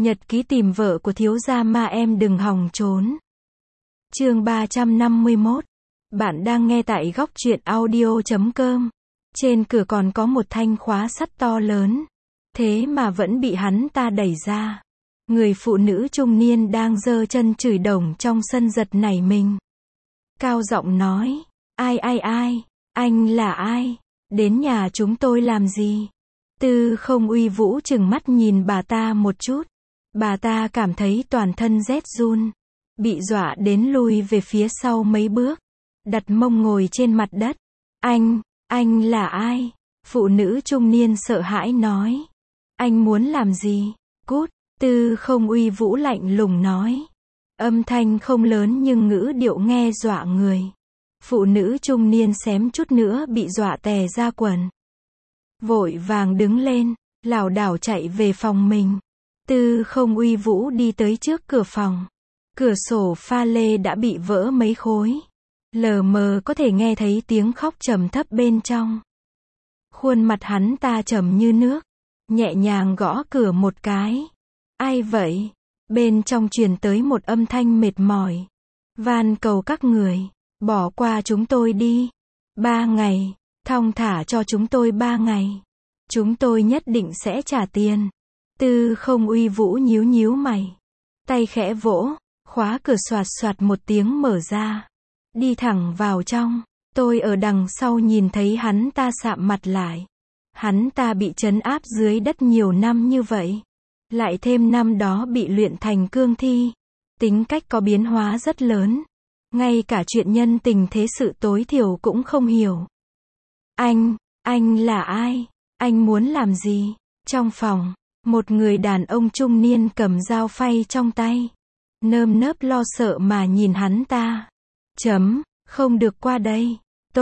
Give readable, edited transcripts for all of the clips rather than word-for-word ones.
Nhật ký tìm vợ của thiếu gia ma em đừng hòng trốn. Chương 351. Bạn đang nghe tại góc truyện audio.com. Trên cửa còn có một thanh khóa sắt to lớn. Thế mà vẫn bị hắn ta đẩy ra. Người phụ nữ trung niên đang giơ chân chửi đồng trong sân giật nảy mình. Cao giọng nói, ai, anh là ai? Đến nhà chúng tôi làm gì? Tư Không Uy Vũ trừng mắt nhìn bà ta một chút. Bà ta cảm thấy toàn thân rét run. Bị dọa đến lui về phía sau mấy bước. Đặt mông ngồi trên mặt đất. Anh là ai? Phụ nữ trung niên sợ hãi nói. Anh muốn làm gì? Cút, Tư Không Uy Vũ lạnh lùng nói. Âm thanh không lớn nhưng ngữ điệu nghe dọa người. Phụ nữ trung niên xém chút nữa bị dọa tè ra quần. Vội vàng đứng lên, lảo đảo chạy về phòng mình. Tư Không Uy Vũ đi tới trước cửa phòng. Cửa sổ pha lê đã bị vỡ mấy khối. Lờ mờ có thể nghe thấy tiếng khóc trầm thấp bên trong. Khuôn mặt hắn ta trầm như nước. Nhẹ nhàng gõ cửa một cái. Ai vậy? Bên trong truyền tới một âm thanh mệt mỏi. Van cầu các người, bỏ qua chúng tôi đi. 3 ngày, thong thả cho chúng tôi 3 ngày. Chúng tôi nhất định sẽ trả tiền. Tư Không Uy Vũ nhíu mày. Tay khẽ vỗ, khóa cửa xoạt xoạt một tiếng mở ra. Đi thẳng vào trong. Tôi ở đằng sau nhìn thấy hắn ta sạm mặt lại. Hắn ta bị trấn áp dưới đất nhiều năm như vậy. Lại thêm năm đó bị luyện thành cương thi. Tính cách có biến hóa rất lớn. Ngay cả chuyện nhân tình thế sự tối thiểu cũng không hiểu. Anh là ai? Anh muốn làm gì? Trong phòng, một người đàn ông trung niên cầm dao phay trong tay. Nơm nớp lo sợ mà nhìn hắn ta. Không được qua đây.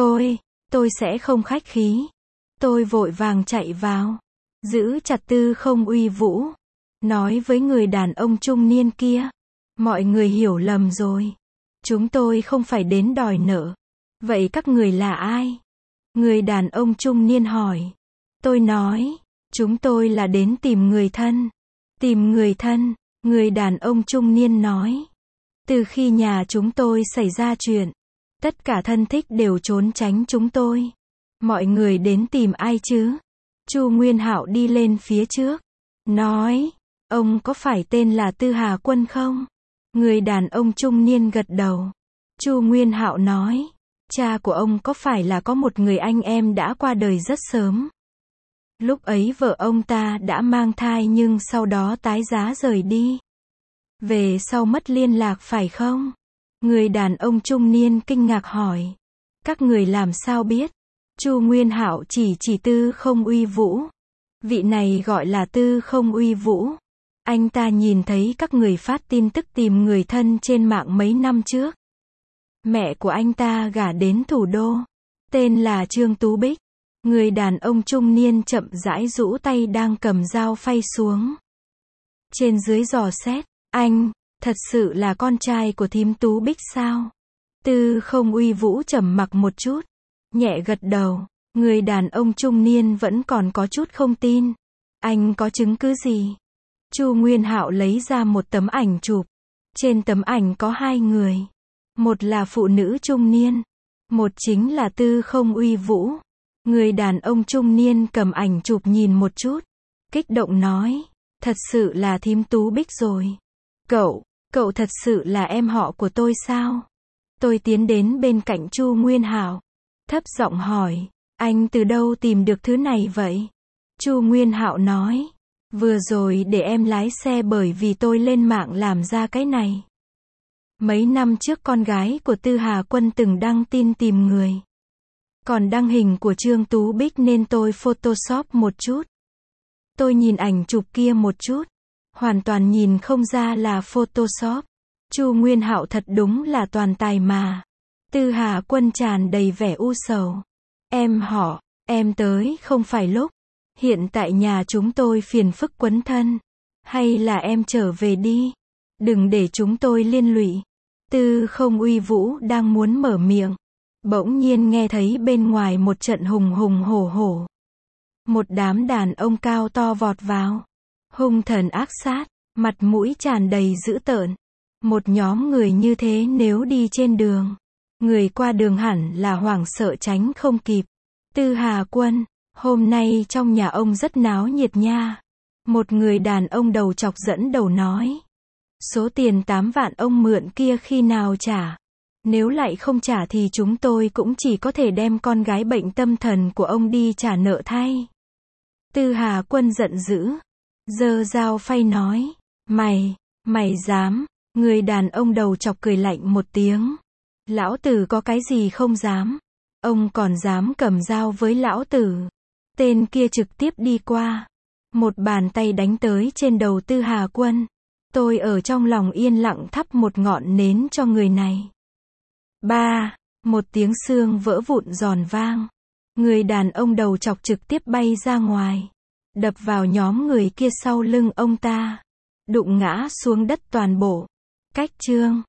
Tôi sẽ không khách khí. Tôi vội vàng chạy vào. Giữ chặt Tư Không Uy Vũ. Nói với người đàn ông trung niên kia. Mọi người hiểu lầm rồi. Chúng tôi không phải đến đòi nợ. Vậy các người là ai? Người đàn ông trung niên hỏi. Tôi nói. Chúng tôi là đến tìm người thân. Tìm người thân? Người đàn ông trung niên nói. Từ khi nhà chúng tôi xảy ra chuyện. Tất cả thân thích đều trốn tránh chúng tôi. Mọi người đến tìm ai chứ? Chu Nguyên Hạo đi lên phía trước. Nói. Ông có phải tên là Tư Hà Quân không? Người đàn ông trung niên gật đầu. Chu Nguyên Hạo nói. Cha của ông có phải là có một người anh em đã qua đời rất sớm? Lúc ấy vợ ông ta đã mang thai nhưng sau đó tái giá rời đi. Về sau mất liên lạc phải không? Người đàn ông trung niên kinh ngạc hỏi. Các người làm sao biết? Chu Nguyên Hạo chỉ Tư Không Uy Vũ. Vị này gọi là Tư Không Uy Vũ. Anh ta nhìn thấy các người phát tin tức tìm người thân trên mạng mấy năm trước. Mẹ của anh ta gả đến thủ đô. Tên là Trương Tú Bích. Người đàn ông trung niên chậm rãi rũ tay đang cầm dao phay xuống. Trên dưới dò xét. Anh, thật sự là con trai của thím Tú Bích sao? Tư Không Uy Vũ trầm mặc một chút. Nhẹ gật đầu. Người đàn ông trung niên vẫn còn có chút không tin. Anh có chứng cứ gì? Chu Nguyên Hạo lấy ra một tấm ảnh chụp. Trên tấm ảnh có 2 người. Một là phụ nữ trung niên. Một chính là Tư Không Uy Vũ. Người đàn ông trung niên cầm ảnh chụp nhìn một chút. Kích động nói. Thật sự là thím Tú Bích rồi. Cậu thật sự là em họ của tôi sao? Tôi tiến đến bên cạnh Chu Nguyên Hạo. Thấp giọng hỏi. Anh từ đâu tìm được thứ này vậy? Chu Nguyên Hạo nói. Vừa rồi để em lái xe bởi vì tôi lên mạng làm ra cái này. Mấy năm trước con gái của Tư Hà Quân từng đăng tin tìm người. Còn đăng hình của Trương Tú Bích nên tôi photoshop một chút. Tôi nhìn ảnh chụp kia một chút. Hoàn toàn nhìn không ra là photoshop. Chu Nguyên Hạo thật đúng là toàn tài mà. Tư Hà Quân tràn đầy vẻ u sầu. Em tới không phải lúc. Hiện tại nhà chúng tôi phiền phức quấn thân. Hay là em trở về đi. Đừng để chúng tôi liên lụy. Tư Không Uy Vũ đang muốn mở miệng. Bỗng nhiên nghe thấy bên ngoài một trận hùng hổ. Một đám đàn ông cao to vọt vào. Hung thần ác sát. mặt mũi tràn đầy dữ tợn. Một nhóm người như thế nếu đi trên đường, người qua đường hẳn là hoảng sợ tránh không kịp. Tư Hà Quân, hôm nay trong nhà ông rất náo nhiệt nha. Một người đàn ông đầu chọc dẫn đầu nói. Số tiền 8 vạn ông mượn kia khi nào trả? Nếu lại không trả thì chúng tôi cũng chỉ có thể đem con gái bệnh tâm thần của ông đi trả nợ thay. Tư Hà Quân giận dữ, giơ dao phay nói. Mày dám? Người đàn ông đầu chọc cười lạnh một tiếng. Lão tử có cái gì không dám? Ông còn dám cầm dao với lão tử? Tên kia trực tiếp đi qua. Một bàn tay đánh tới trên đầu Tư Hà Quân. Tôi ở trong lòng yên lặng thắp một ngọn nến cho người này. Một tiếng xương vỡ vụn giòn vang. Người đàn ông đầu chọc trực tiếp bay ra ngoài. Đập vào nhóm người kia sau lưng ông ta. Đụng ngã xuống đất toàn bộ. Cách chương